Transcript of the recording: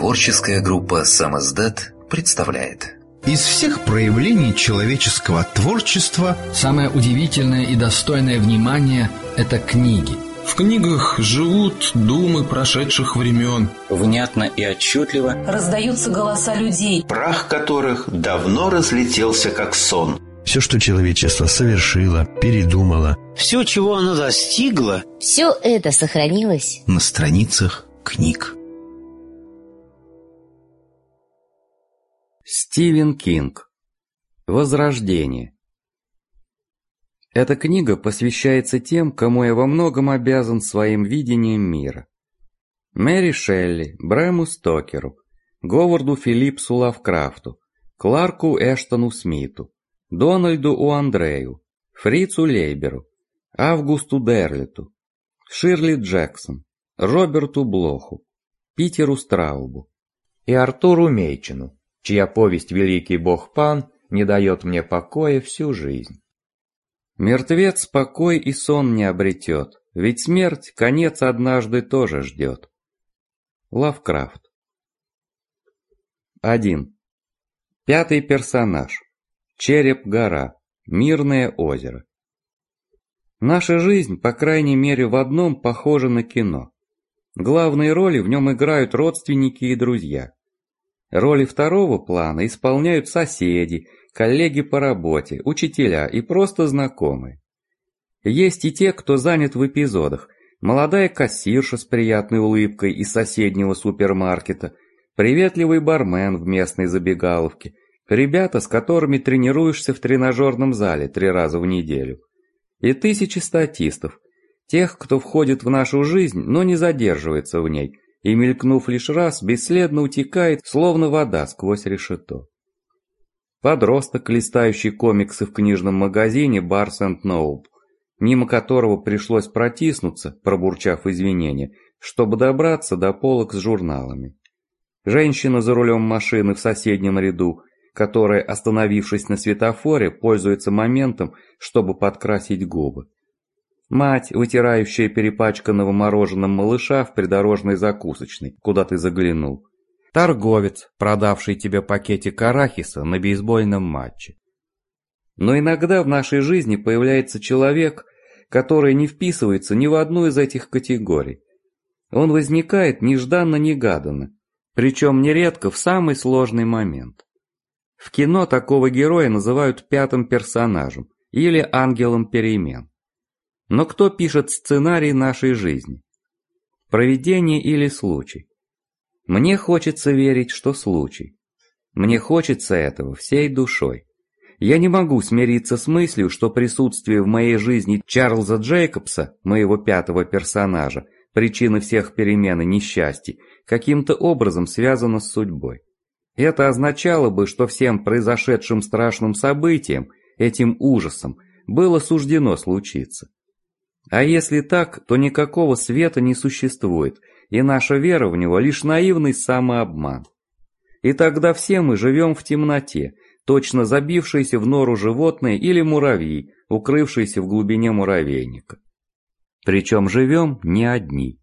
Творческая группа «Самоздат» представляет. Из всех проявлений человеческого творчества самое удивительное и достойное внимания – это книги. В книгах живут думы прошедших времен. Внятно и отчетливо раздаются голоса людей, прах которых давно разлетелся как сон. Все, что человечество совершило, передумало, все, чего оно достигло, все это сохранилось на страницах книг. Стивен Кинг. Возрождение. Эта книга посвящается тем, кому я во многом обязан своим видением мира. Мэри Шелли, Брэму Стокеру, Говарду Филлипсу Лавкрафту, Кларку Эштону Смиту, Дональду Уандрею, Фрицу Лейберу, Августу Дерлиту, Ширли Джексон, Роберту Блоху, Питеру Страубу и Артуру Мейчину, чья повесть «Великий бог Пан» не дает мне покоя всю жизнь. Мертвец покой и сон не обретет, ведь смерть конец однажды тоже ждет. Лавкрафт. 1. Пятый персонаж. Череп-гора. Мирное озеро. Наша жизнь, по крайней мере в одном, похожа на кино. Главные роли в нем играют родственники и друзья. Роли второго плана исполняют соседи, коллеги по работе, учителя и просто знакомые. Есть и те, кто занят в эпизодах. Молодая кассирша с приятной улыбкой из соседнего супермаркета, приветливый бармен в местной забегаловке, ребята, с которыми тренируешься в тренажерном зале 3 раза в неделю. И тысячи статистов, тех, кто входит в нашу жизнь, но не задерживается в ней, и, мелькнув лишь раз, бесследно утекает, словно вода сквозь решето. Подросток, листающий комиксы в книжном магазине Barnes & Noble, мимо которого пришлось протиснуться, пробурчав извинения, чтобы добраться до полок с журналами. Женщина за рулем машины в соседнем ряду, которая, остановившись на светофоре, пользуется моментом, чтобы подкрасить губы. Мать, вытирающая перепачканного мороженым малыша в придорожной закусочной, куда ты заглянул. Торговец, продавший тебе пакетик арахиса на бейсбольном матче. Но иногда в нашей жизни появляется человек, который не вписывается ни в одну из этих категорий. Он возникает нежданно-негаданно, причем нередко в самый сложный момент. В кино такого героя называют пятым персонажем или ангелом перемен. Но кто пишет сценарий нашей жизни? Провидение или случай? Мне хочется верить, что случай. Мне хочется этого всей душой. Я не могу смириться с мыслью, что присутствие в моей жизни Чарльза Джейкобса, моего пятого персонажа, причины всех перемен и несчастий, каким-то образом связано с судьбой. Это означало бы, что всем произошедшим страшным событиям, этим ужасом, было суждено случиться. А если так, то никакого света не существует, и наша вера в него лишь наивный самообман. И тогда все мы живем в темноте, точно забившиеся в нору животные или муравьи, укрывшиеся в глубине муравейника. Причем живем не одни.